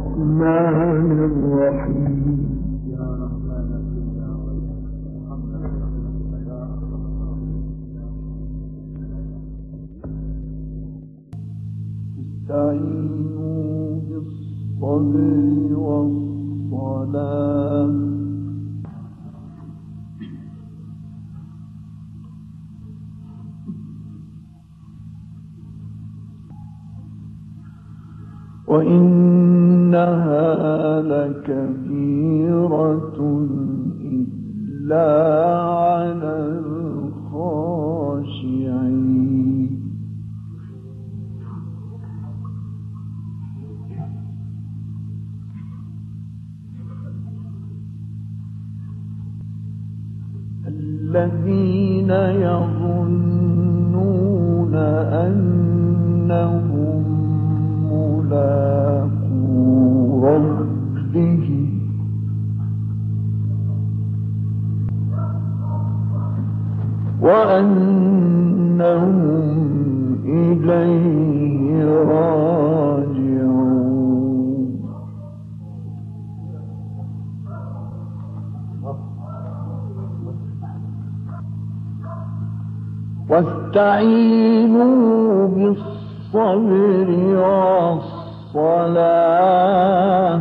الرحمن الرحيم استعينوا بالصبر والصلاة وإنها لكبيرة إلا على الخاشعين الذين يظنون أنهم ملاقو ربهم وأنهم إليه راجعون واستعينوا بالصبر والصلاة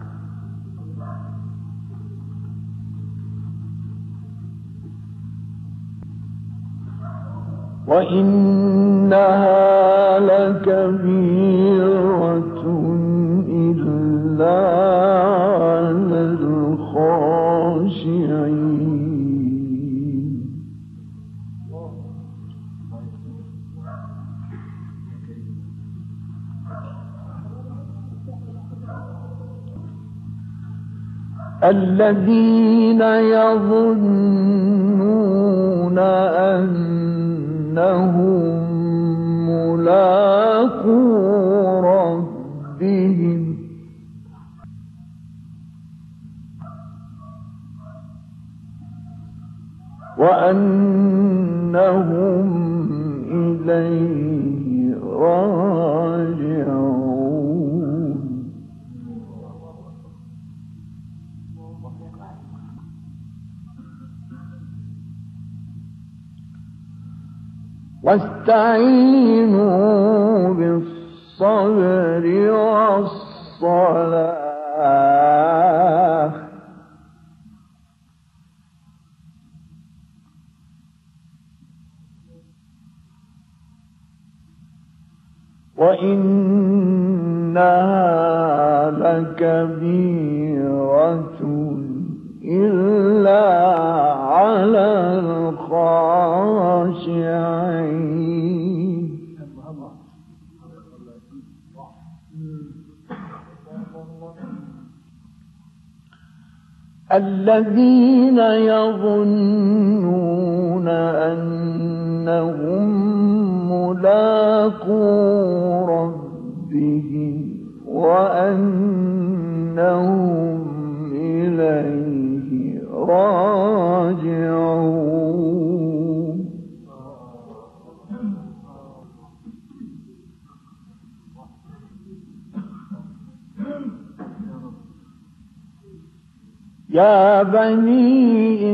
وإنها لكبيرة إلا على الخاشعين الذين يظنون أنهم ملاقو ربهم وأنهم إليه راجعون واستعينوا بالصبر والصلاة وإنها لكبيرة إلا على الخاشعين الذين يظنون أنهم ملاقو ربهم وأنهم إليه راجعون يا بني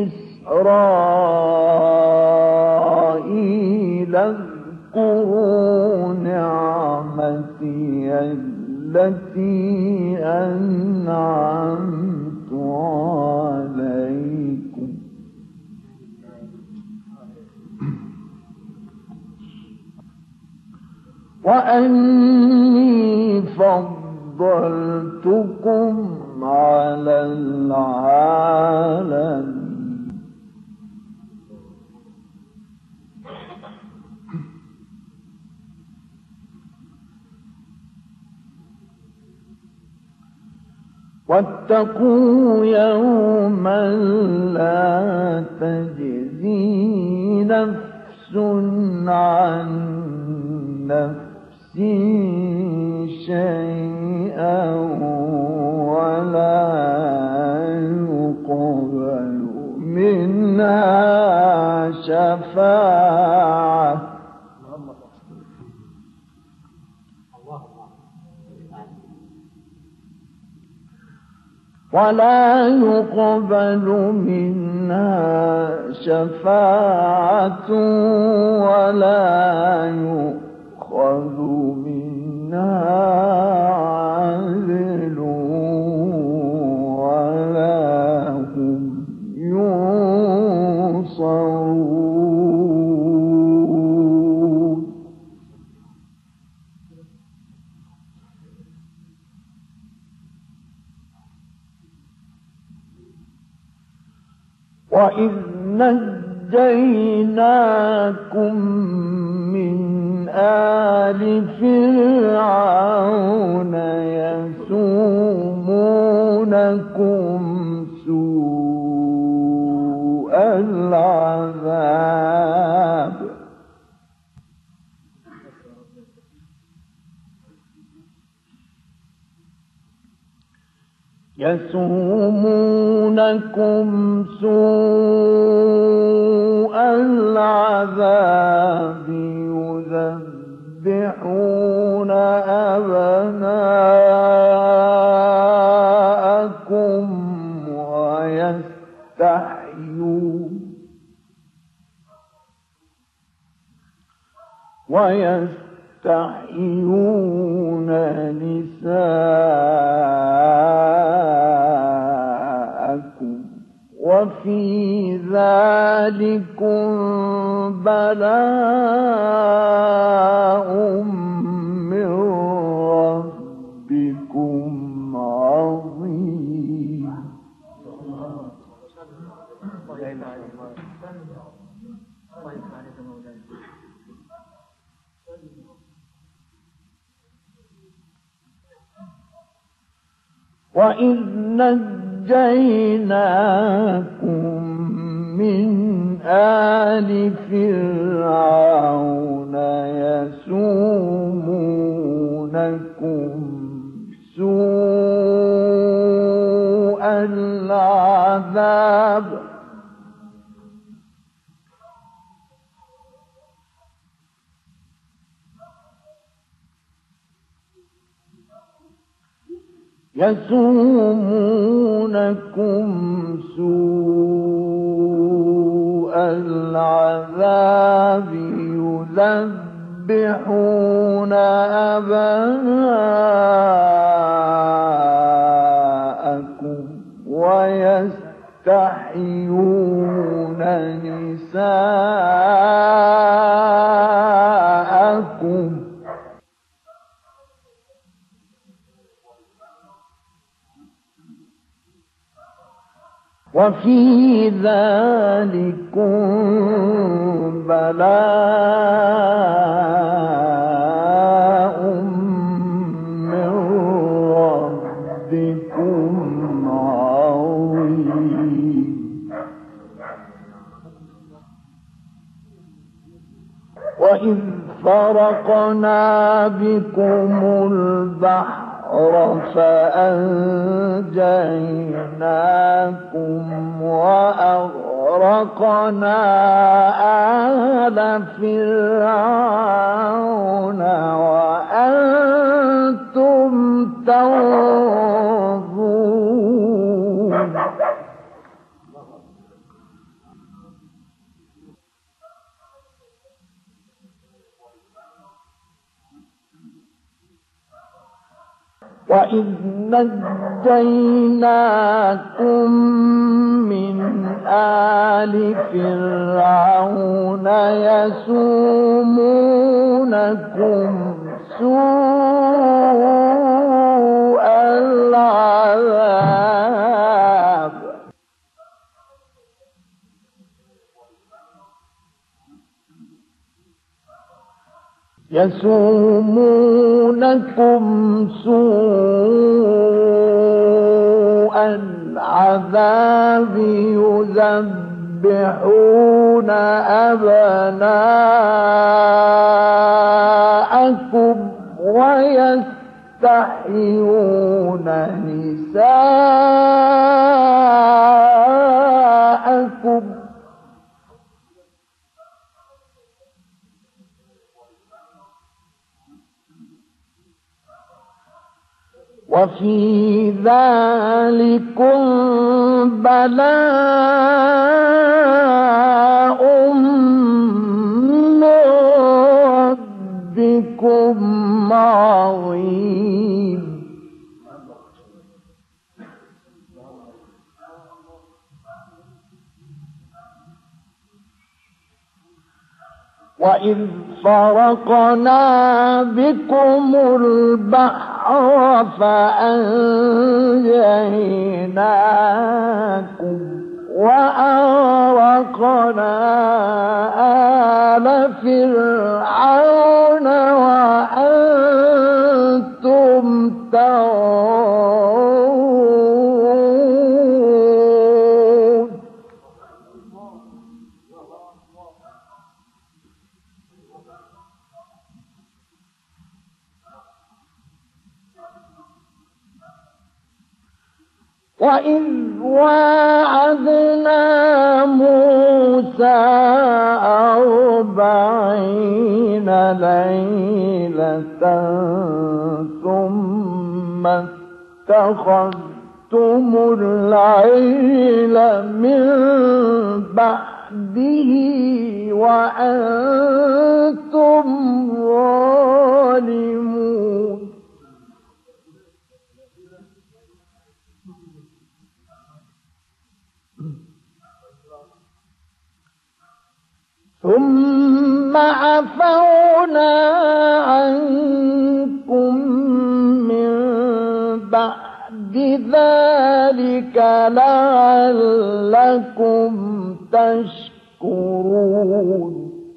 إسرائيل اذكروا نعمتي التي أنعمت عليكم وأني فضلتكم على العالمين واتقوا يوما لا تجزي نفس عن نفس شيئا ولا يقبل منها شفاعة ولا يقبل منها شفاعة ولا يؤخذ منها عدل ولا هم ينصرون. وإذ نجيناكم من آل فرعون يسومونكم سوء العذاب يذبحون أبناءكم ويستحيون نساءكم وفي ذلكم بلاء من ربكم عظيم. وإذ نجيناكم من آل فرعون يسومونكم سوء العذاب يذبحون أبناءكم ويستحيون نساءكم وفي ذلكم بلاء من ربكم عظيم. وإذ فرقنا بكم البحر فأنجيناكم وأغرقنا آل فرعون وأنتم تنظرون. وإذ نجيناكم من آل فرعون يسومونكم سوء العذاب يذبحون أبناءكم ويستحيون نساءكم وفي ذلكم بلاء من ربكم عظيم. وإذ فرقنا بكم البحر فأنجيناكم وأغرقنا آل فرعون وأنتم تنظرون. وإذ واعدنا موسى 40 ليلة ثم اتخذتم العجل من بعده وأنتم ظالمون. ثم عفونا عنكم من بعد ذلك لعلكم تشكرون.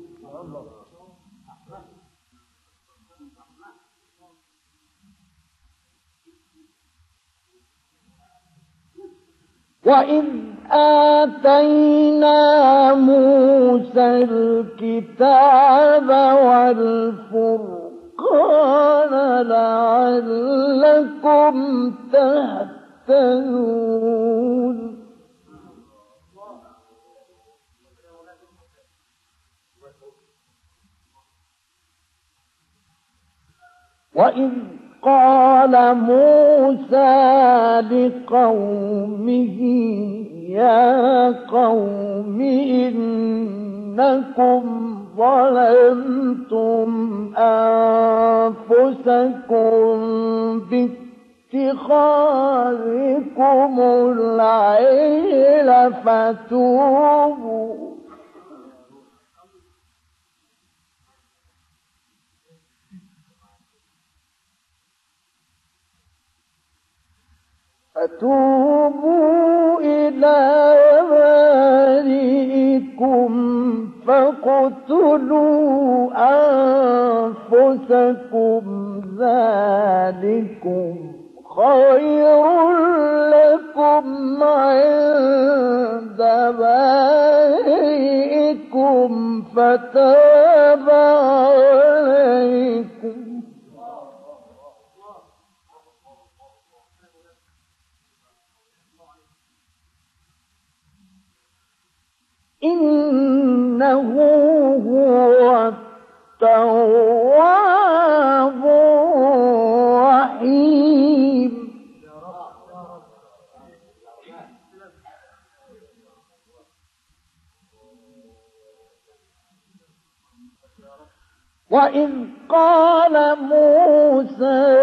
وإذ آتينا موسى الكتاب والفرقان لعلكم تهتدون. وإذ قال موسى لقومه يا قوم إنكم ظلمتم أنفسكم باتخاذكم العجل فتوبوا إلى بارئكم فاقتلوا أنفسكم ذلكم خير لكم عند بارئكم فتاب عليكم إنه هو التواب الرحيم. وإذ قال موسى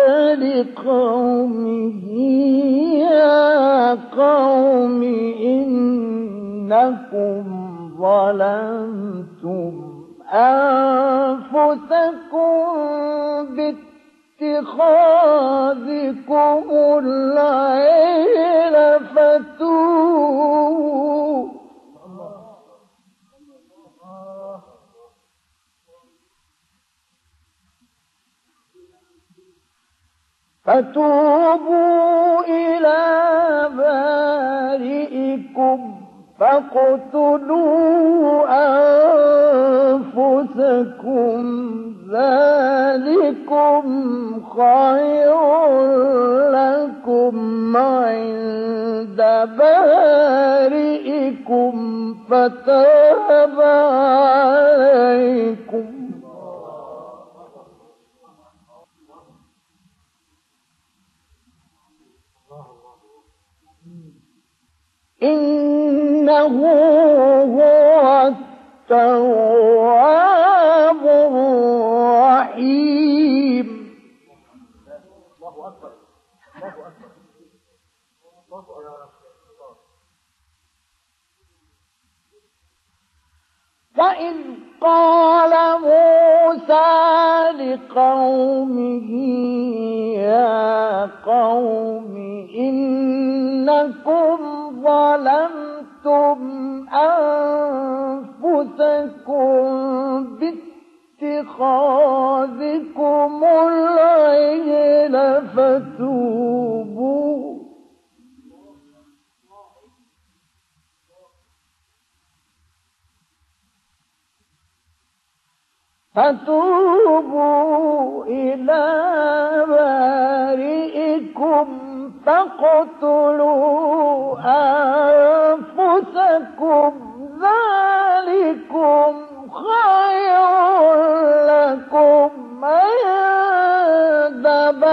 لقومه يا قوم إنكم ظلمتم أنفسكم باتخاذكم العجل فتوبوا إلى بارئكم فاقتلوا أنفسكم ذلكم خير لكم عند بارئكم فتاب عليكم إنه هو التواب الرحيم. وإذ قال موسى لقومه يا قوم إنكم ظلمتم أنفسكم باتخاذكم العجل فتوبوا إلى بارئكم فاقتلوا أنفسكم ذلكم خير لكم عند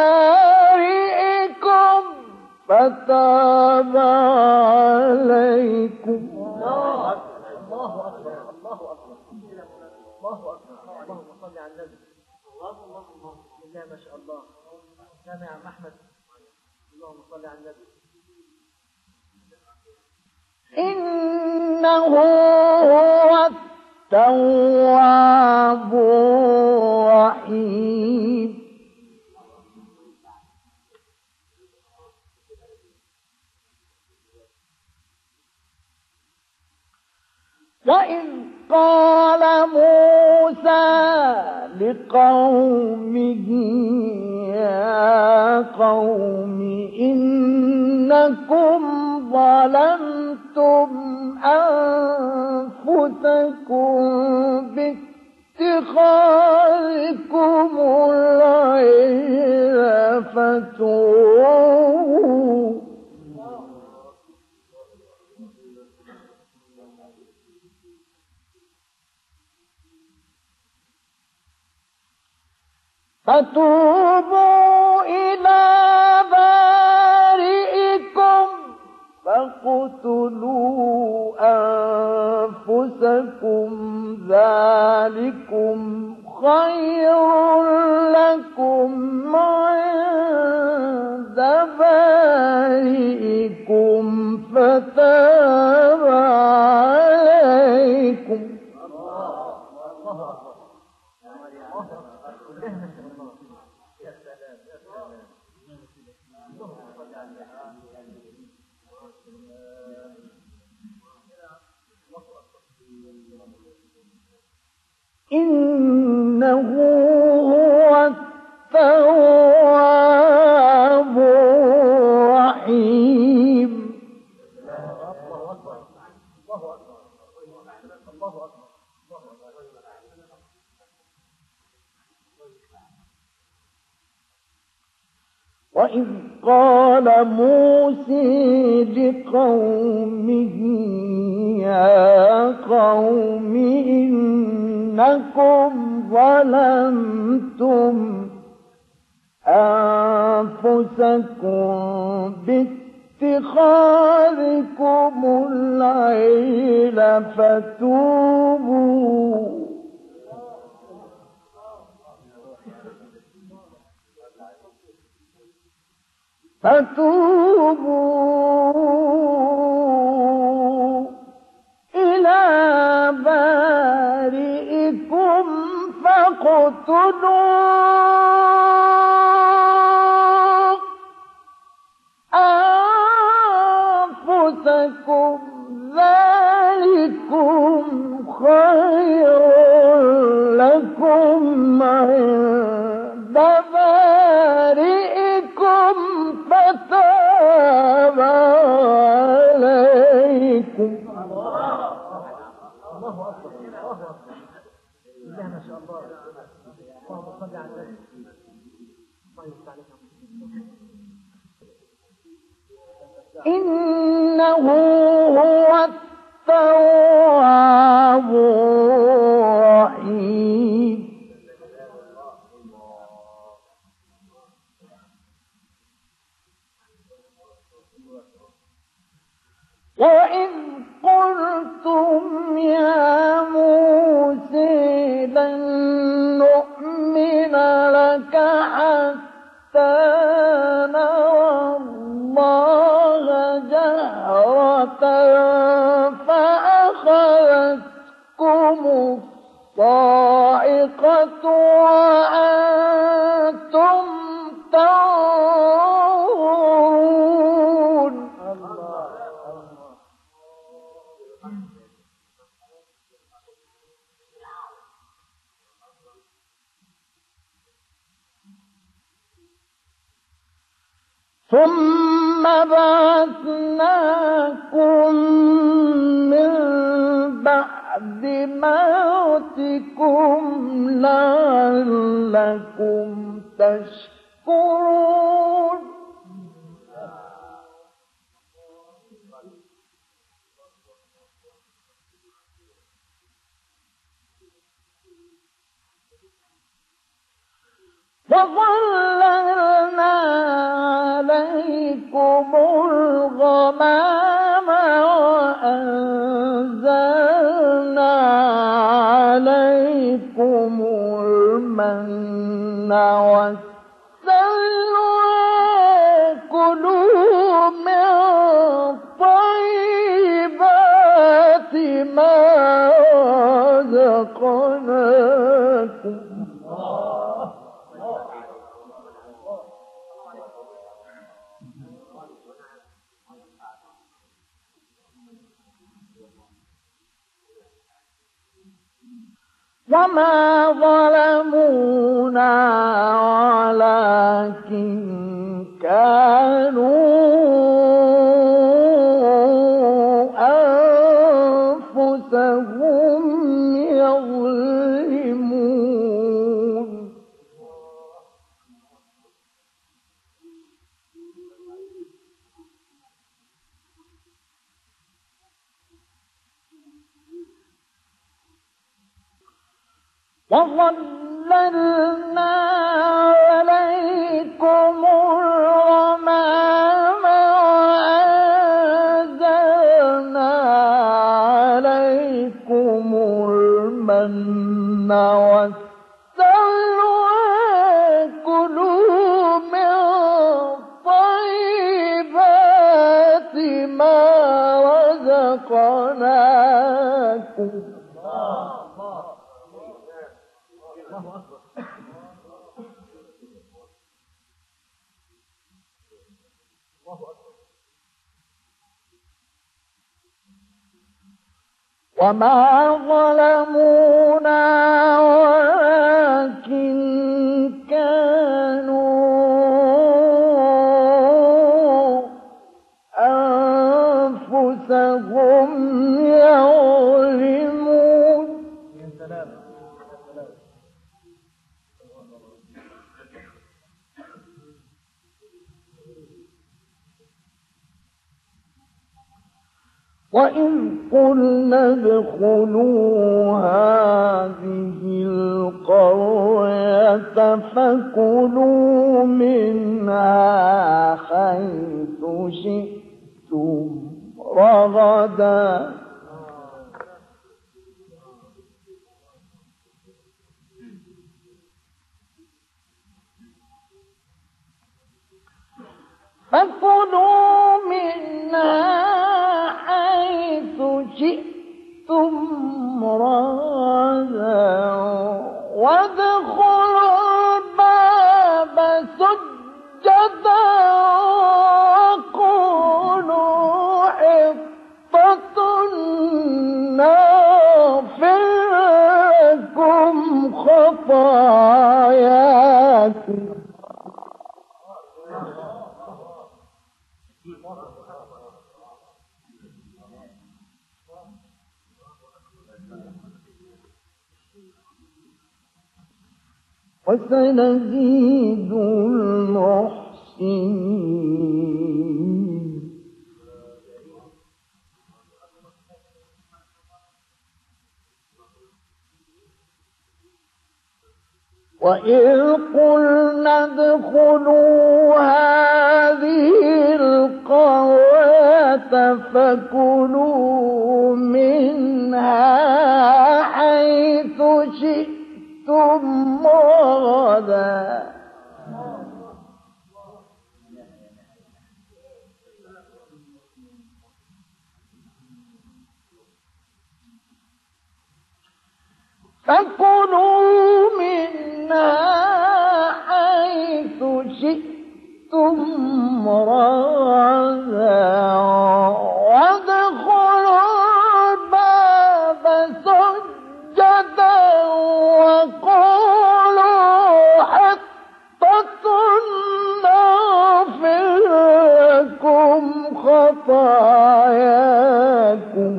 بارئكم فتاب عليكم. الله أكبر الله أكبر الله أكبر اللهم صل على النبي. الله بالله ما شاء الله. سامع يا أحمد. اللهم صل على النبي. إنه هو التواب الرحيم. وإذ قال موسى لقومه يا قوم إنكم ظلمتم أنفسكم باتخاذكم العجل فتوبوا إلى بارئكم فاقتلوا أنفسكم ذلكم خير لكم عند بارئكم فتاب عليكم. إنه هو التواب الرحيم. وإذ قال موسى لقومه يا قوم إنكم ظلمتم أنفسكم باتخاذكم العجل فتوبوا إلى بارئكم فاقتلوا أنفسكم ذلكم خير لكم عند بارئكم فتاب عليكم. الله أكبر الله أكبر بالله ما شاء الله. اللهم صل على النبي. إنه هو التواب الرحيم. وإذ قلتم يا موسى لن نؤمن لك حتى نرى الله جهرة فأخذتكم الصاعقة وأنتم تنظرون. ثم بعثناكم من بعد موتكم لعلكم تشكرون. وظللنا عليكم الغمام وأنزلنا عليكم المن والسلوى كلوا من طيبات ما رزقناكم. وما ظلمونا ولكن كانوا أنفسهم يظلمون. وظللنا عليكم الغمام وأنزلنا عليكم المن والسلوى كلوا من طيبات ما رزقناكم. وما ظلمونا ولكن كانوا أنفسهم يظلمون. وإذ قلنا ادخلوا هذه القرية فكلوا منها حيث شئتم رغدا حيث شئتم رغدا وادخلوا الباب سجدا وقولوا حطة نغفر لكم خطاياكم. وسنزيد المحسنين. وإذ قلنا ادخلوا هذه القرية فكلوا منها حيث شئتم رغدا فكلوا منها حيث شئتم رغدا وادخلوا الباب سجدا وقولوا حطة نغفر لكم خطاياكم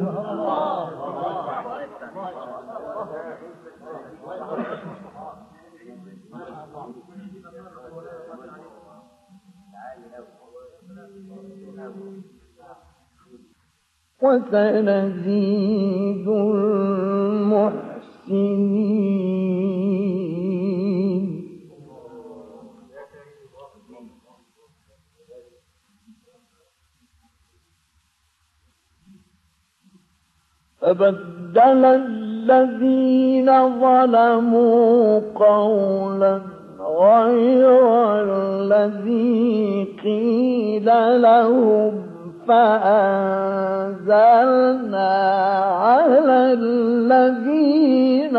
وسنزيد المحسنين فبدل الذين ظلموا قولا غير الذي قيل لهم فأنزلنا على الذين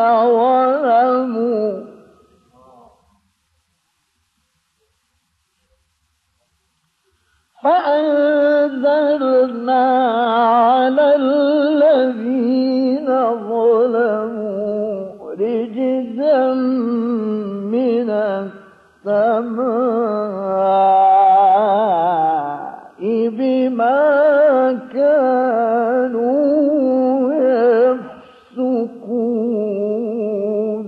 ظلموا رجزا من السماء بما كانوا يفسقون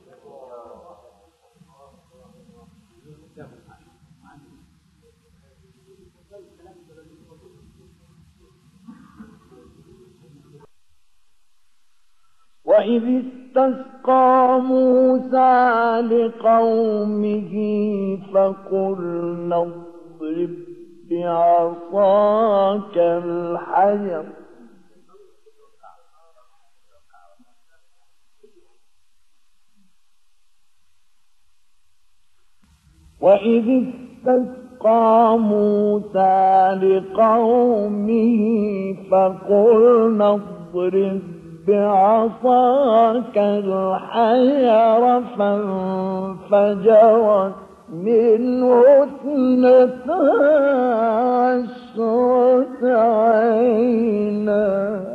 وإذ استسقى موسى لقومه فقلنا اضرب بعصاك الحجر وإذ استسقى موسى لقومه فقلنا اضرب بعصاك الحجر فانفجرت منه 12 عينا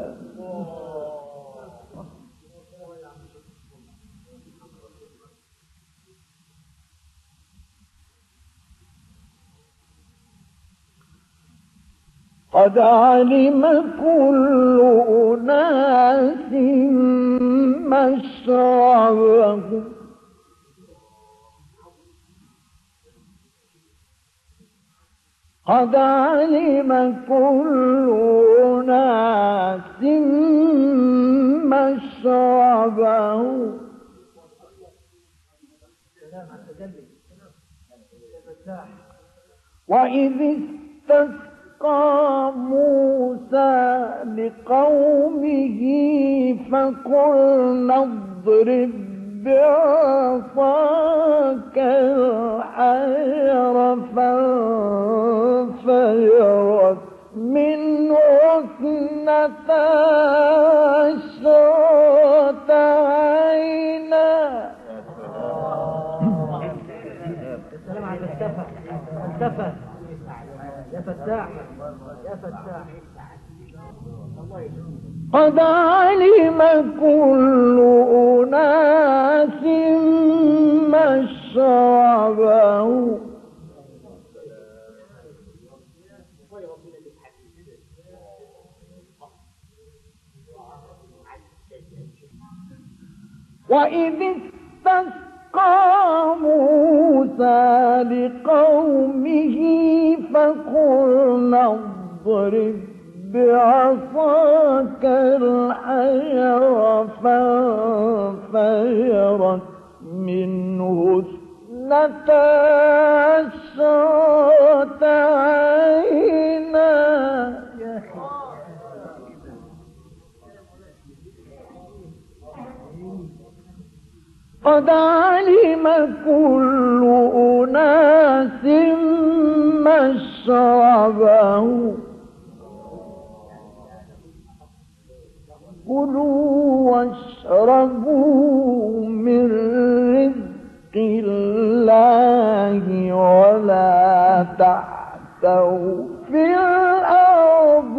قد علم كل أناس مشربهم قد علم كل أناس مشربهم وإذ استسقى موسى لقومه فقلنا اضرب بعصاك الحجر فانفجرت منه 12 عينا. السلام على الفلسفة يا فتاح يا فتاح. قد علم كل أناس مشربهم وإذ استسقى موسى لقومه فقلنا اضرب بعصاك الحجر فانفجرت منه 12 عينا. قد علم كل أناس مشربهم كلوا واشربوا من رزق الله ولا تعثوا في الأرض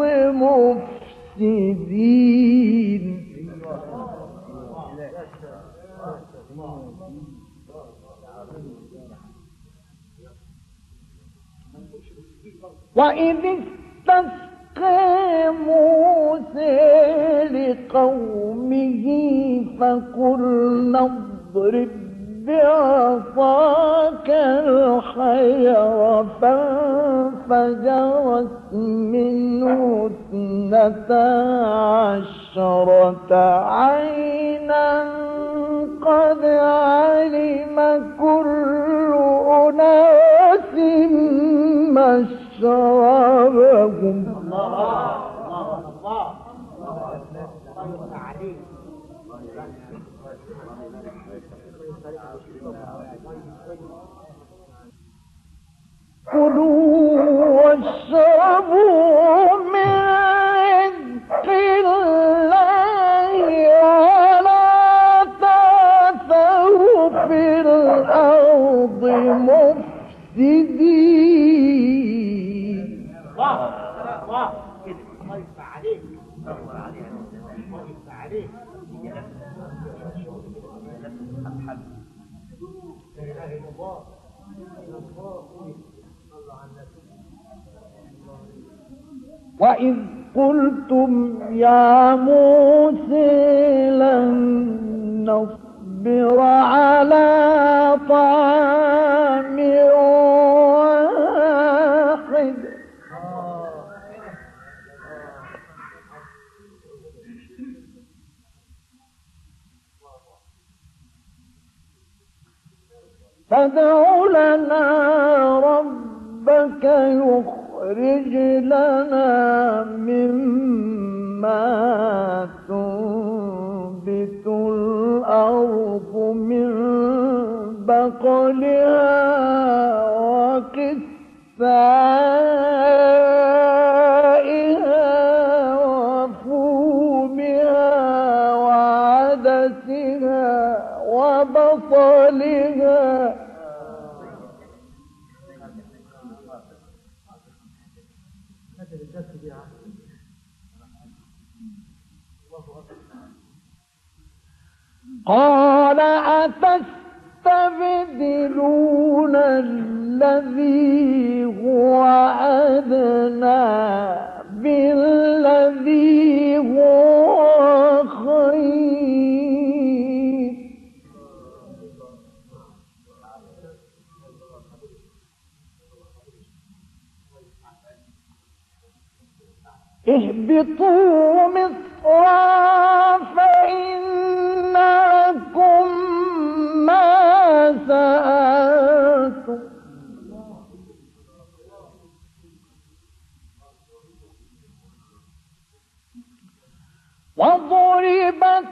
مفسدين. وإذ استسقى موسى لقومه فقلنا اضرب بعصاك الحجر فانفجرت منه 12 عينا قد علم كل أناس مشربهم. كلوا واشربوا من رزق الله ولا تعثوا في الأرض مفسدين. وإذ قلتم يا موسى لن نصبر على طعام واحد فادع لنا ربك يخرج لنا مما تنبت الأرض من بقلها وقثائها وفومها وعدسها وبصلها قال أتستبدلون الذي هو أدنى بالذي هو خير اهبطوا مصرا فإن لكم ما سألتم وضربت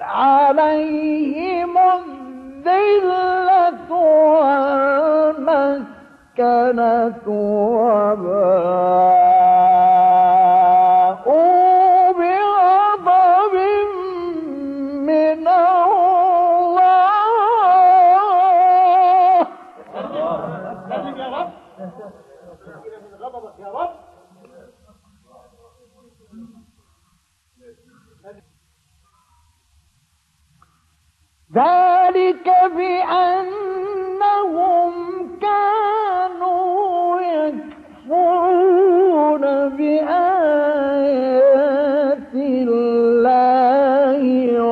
عليهم الذلة والمسكنة وباءوا بغضب من الله. لازم يا رب من غضبك يا رب. ذلك بأنهم كانوا يكفرون بآيات الله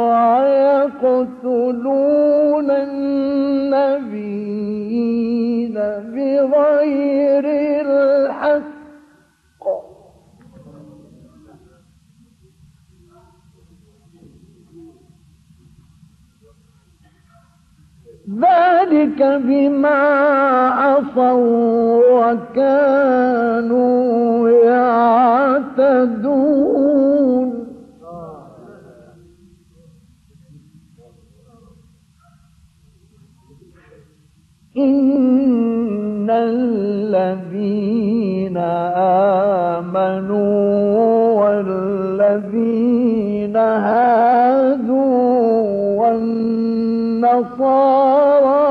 ويقتلون النبيين بغير الحق ذلك بما عصوا وكانوا يعتدون. الذين آمنوا والذين هادوا والنصارى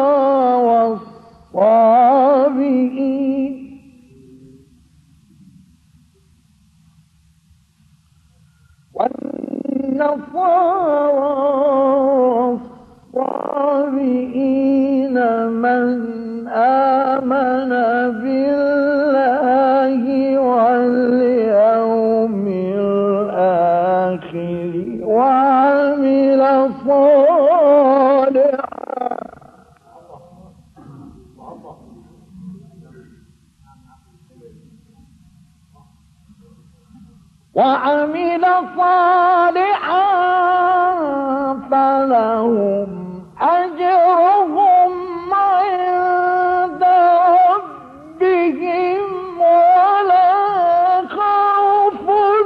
والصابئين من آمن بالله واليوم الآخر وعمل صالحا فلهم أجرهم عند ربهم ولا خوف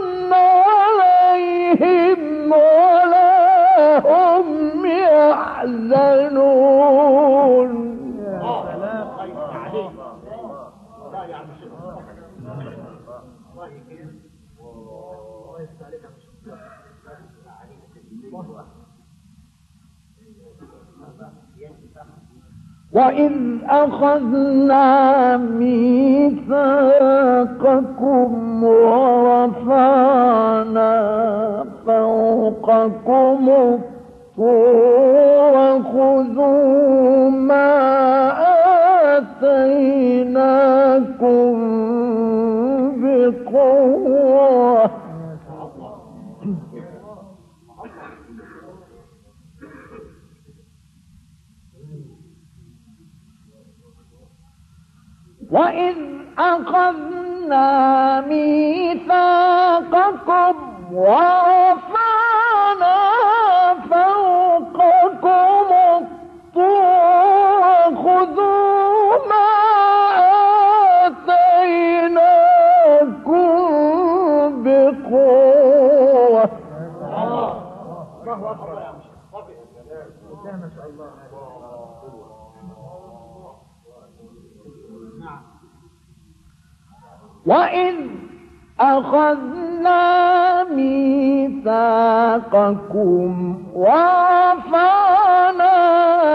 عليهم ولا هم يحزنون. وإذ أخذنا ميثاقكم ورفعنا فوقكم الطور خذوا ما آتيناكم بقوة وإذ أخذنا ميثاقكم ورفعنا فوقكم الطور خذوا ما آتيناكم بقوة. الله أكبر يا ما شاء الله. وإذ أخذنا ميثاقكم ورفعنا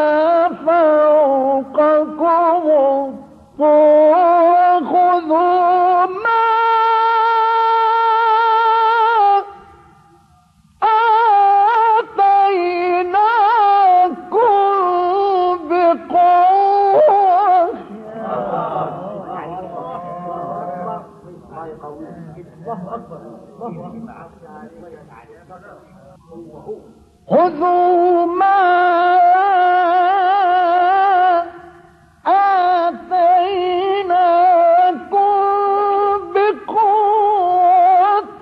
فوقكم الطور خذوا ما آتيناكم بقوة. خذوا ما آتيناكم بقوة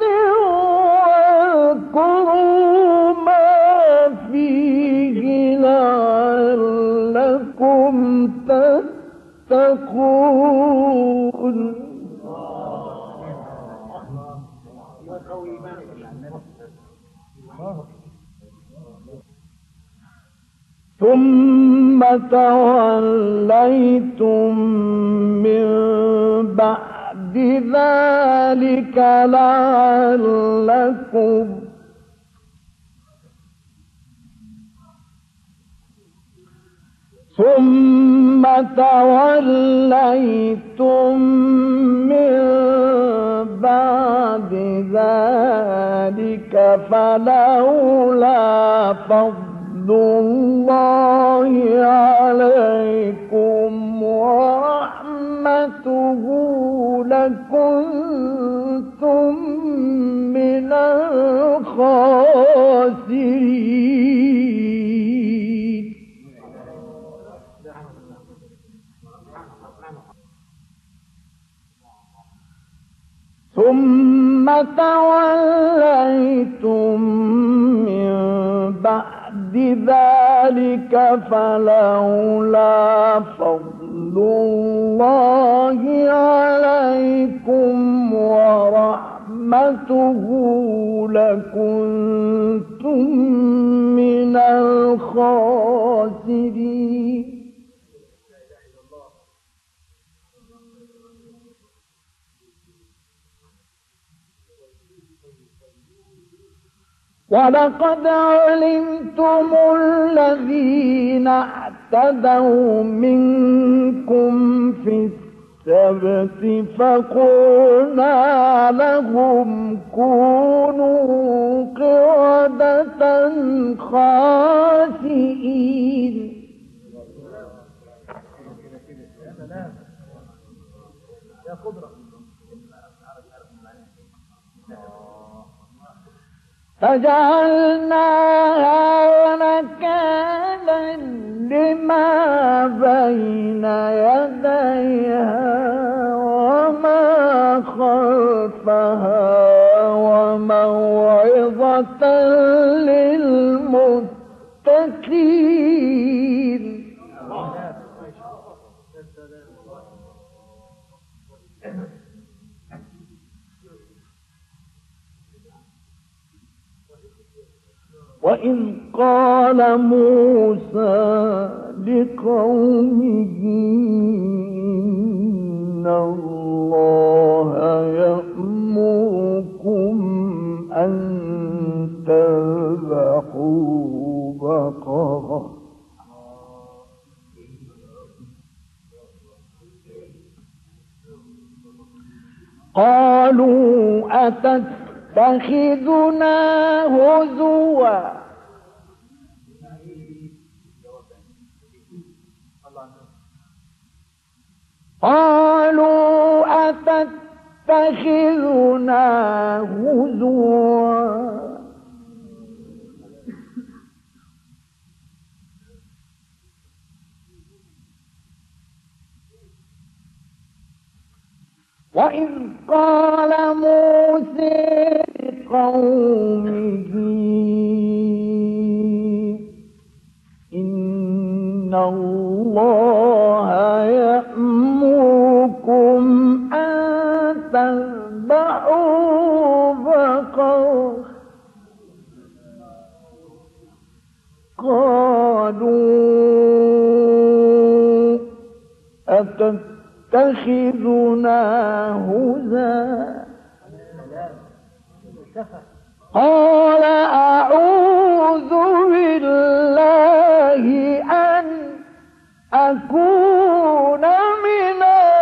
واذكروا ما فيه لعلكم تتقون. ثم توليتم من بعد ذلك لعلكم فلولا فضل الله عليكم ورحمته لكنتم من الخاسرين. ثم توليتم من بعد ذلك فلولا فضل الله عليكم ورحمته لكنتم من الخاسرين. ولقد علمتم الذين اعتدوا منكم في السبت فقلنا لهم كونوا قردة خاسئين. يا قدرة فجعلناها نكالا لما بين يديها وما خلفها وموعظة للمتقين. وإذ قال موسى لقومه إن الله يأمركم أن تذبحوا بقرة قالوا أتتخذنا هزوا وإذ قال موسى لقومه إن الله يأمركم أن تذبحوا بقرة قالوا أتتخذنا هزوا قال أعوذ بالله أن أكون من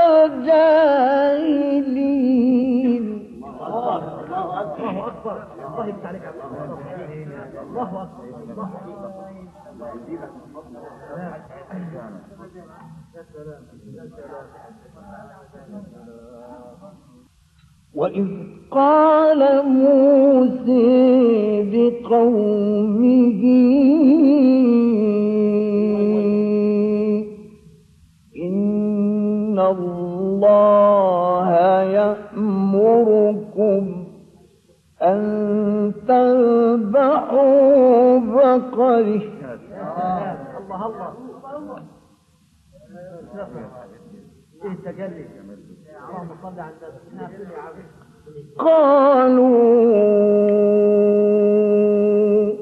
الجاهلين. الله أكبر الله يفتح عليك الله أكبر وإذ قال موسى لقومه إن الله يأمركم أن تذبحوا بقرة الله ايه التجلي اللهم صل على النبي. قالوا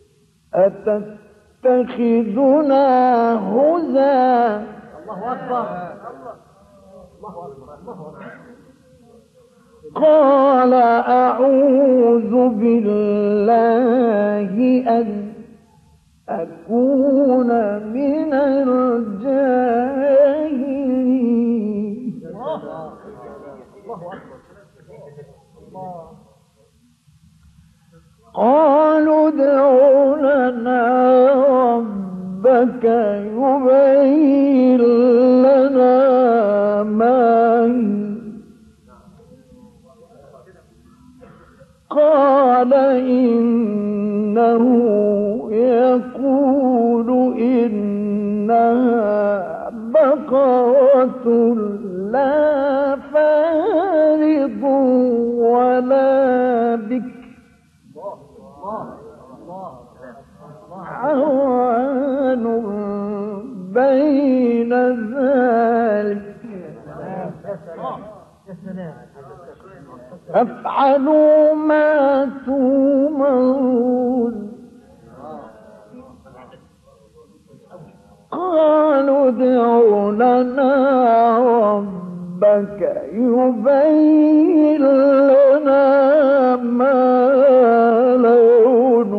أتتخذنا هزوا الله أكبر الله أكبر قال أعوذ بالله أن أكون من الجاهلين. قالوا ادع لنا ربك يبين لنا ما هي. قال إنه يقول إنها بقرة لا فارض ولا بكر عوان بين ذلك افعلوا ما تؤمرون. قالوا ادع لنا ربك يبين لنا ما لون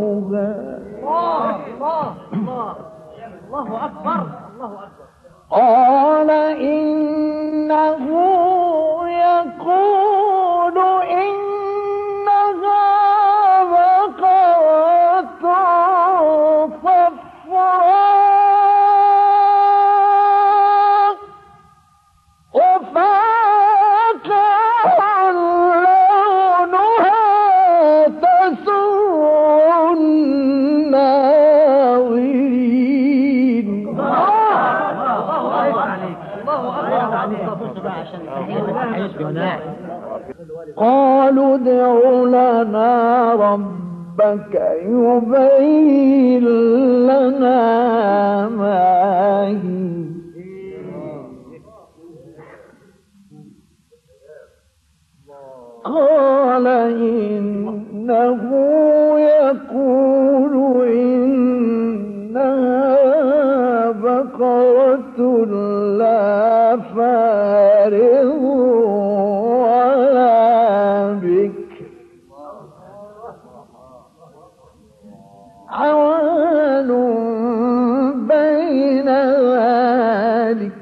قالوا ادع لنا ربك يبين لنا ما هي قال إنه يقول إنها بقرة لا فارغ ولا بكر عوان بين ذلك.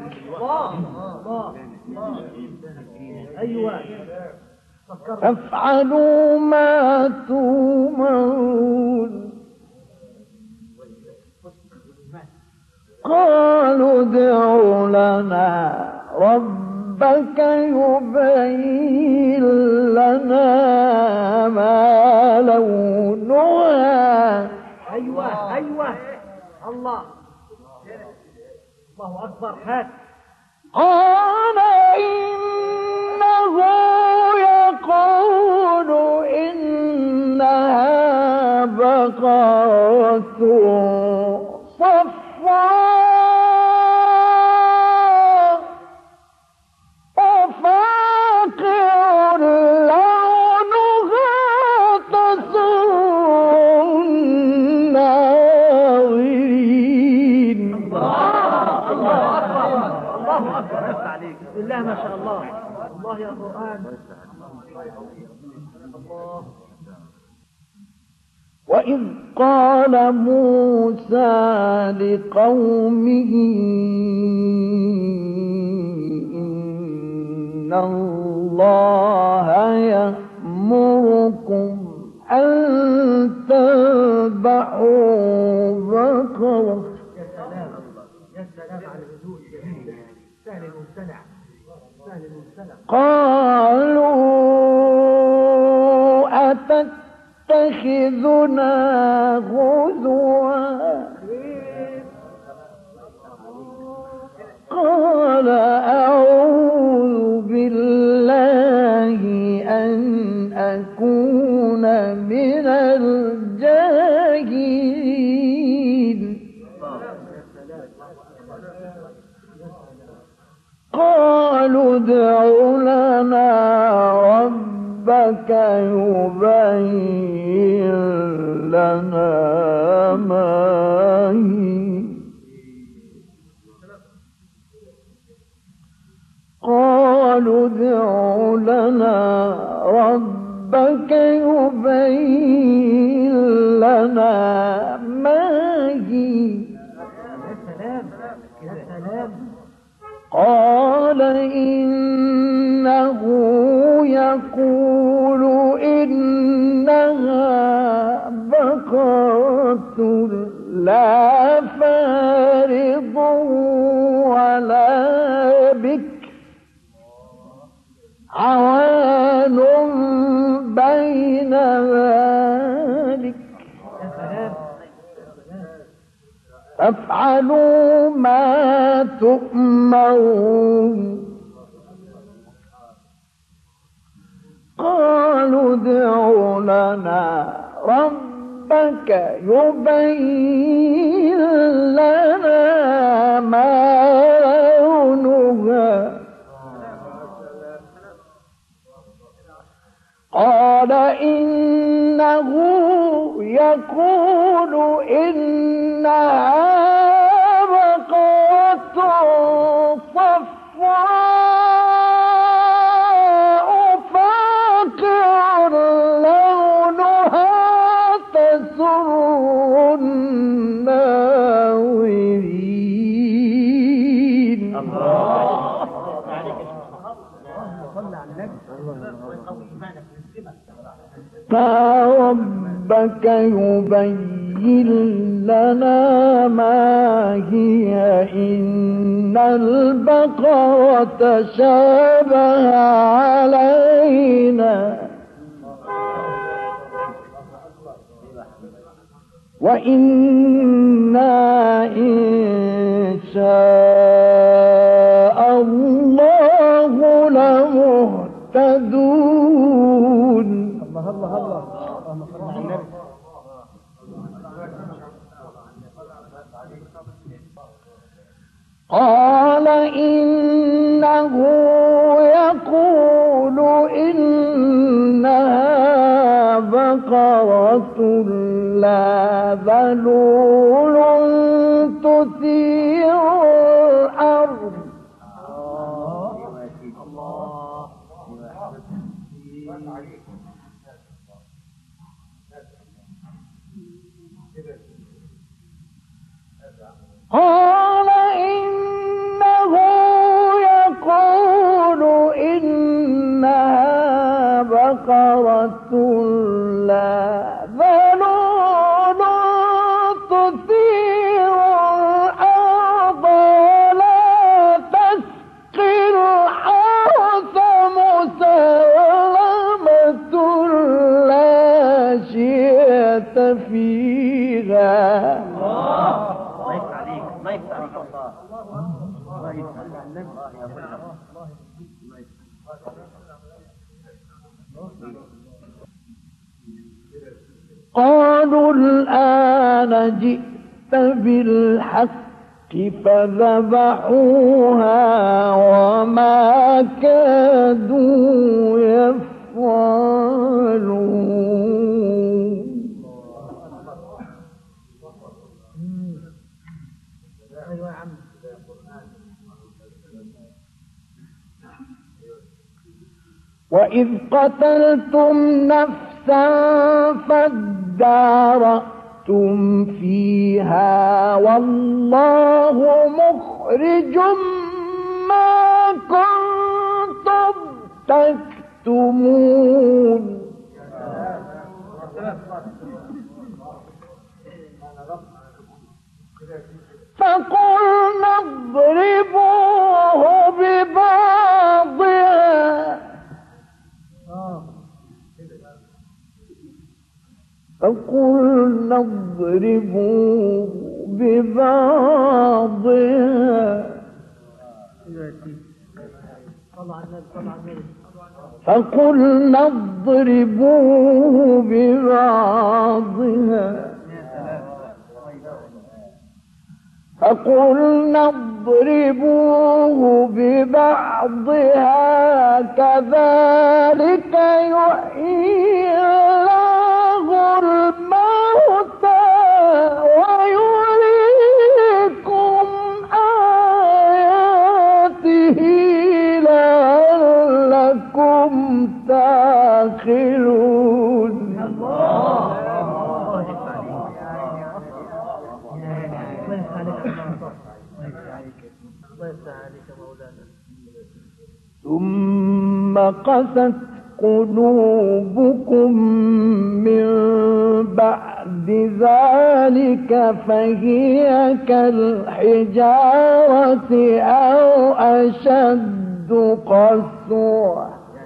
أيوة فافعلوا ما تؤمرون. قالوا ادع لنا ربك يبين لنا ما لونها. أيوة الله أكبر. هات. قال إنه يقول إنها بقرة صفراء وفاقع لونها تسر الناظرين. الله أكبر. بسم الله ما شاء الله. الله يا قرآن. الله. وإذ قال موسى لقومه إن الله يأمركم أن تذبحوا بقرة. يا سلام على الهدوء الجميل. سهل الممتنع. قالوا أتتخذنا هزوا قال أعوذ بالله أن أكون من الجاهلين. قالوا ادع لنا ربك يبين لنا ما هي. قالوا ادع لنا ربك يبين لنا ما هي. يا سلام. قال إنه يقول إنها بقرة لا فارض ولا بكر عوان بين ذلك. فافعلوا ما تؤمرون. قالوا ادع لنا ربك يبين لنا ما لونها. قال إنه يقول إنها بقرة صفراء فاقع لونها تسر الناظرين. فربك يبين لنا ما هي إن البقرة شابه علينا وإنا إن شاء الله لمهتدون. الله الله الله. اللهم صل على النبي. قال إنه يقول إنها بقرة لا ذلول تثير الأرض. قال إنه يقول إنها بقرة لا ذلول تثير الأرض لا تسقي الحرث مسلمة لا شية فيها. قالوا الآن جئت بالحق فذبحوها وما كادوا يفعلون. وإذ قتلتم نفسا فادارأتم فيها والله مخرج ما كنتم تكتمون. فقلنا اضربوه ببعضها فقلنا اضربوه ببعضها فقلنا اضربوه ببعضها كذلك يحيي الله الموتى ويريكم آياته لعلكم تعقلون. ثم قست قلوبكم من بعد ذلك فهي كالحجارة أو أشد قسوة.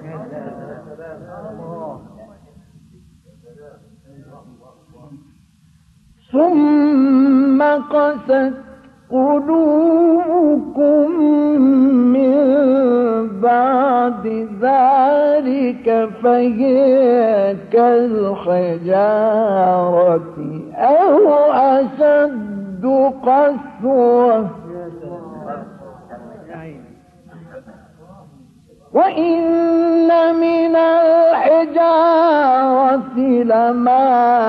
ثم قست قلوبكم من بعد ذلك فهي كالحجارة أو أشد قسوة. وإن من الحجارة لما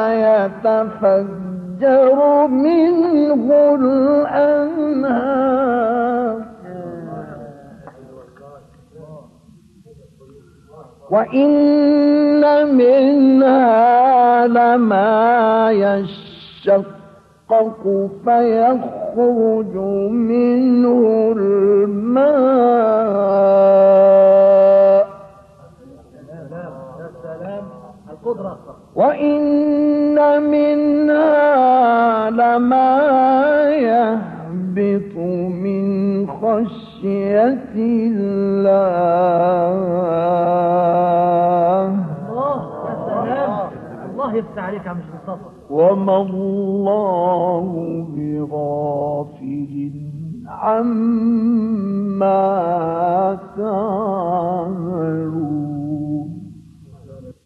يتفجر منه الأنهار وإن منها لما يشقق فيخرج منه الماء وإن منها لما يهبط من خشية الله. الله يفتح عليك يا عم مصطفى. وما الله بغافل عما تعملون.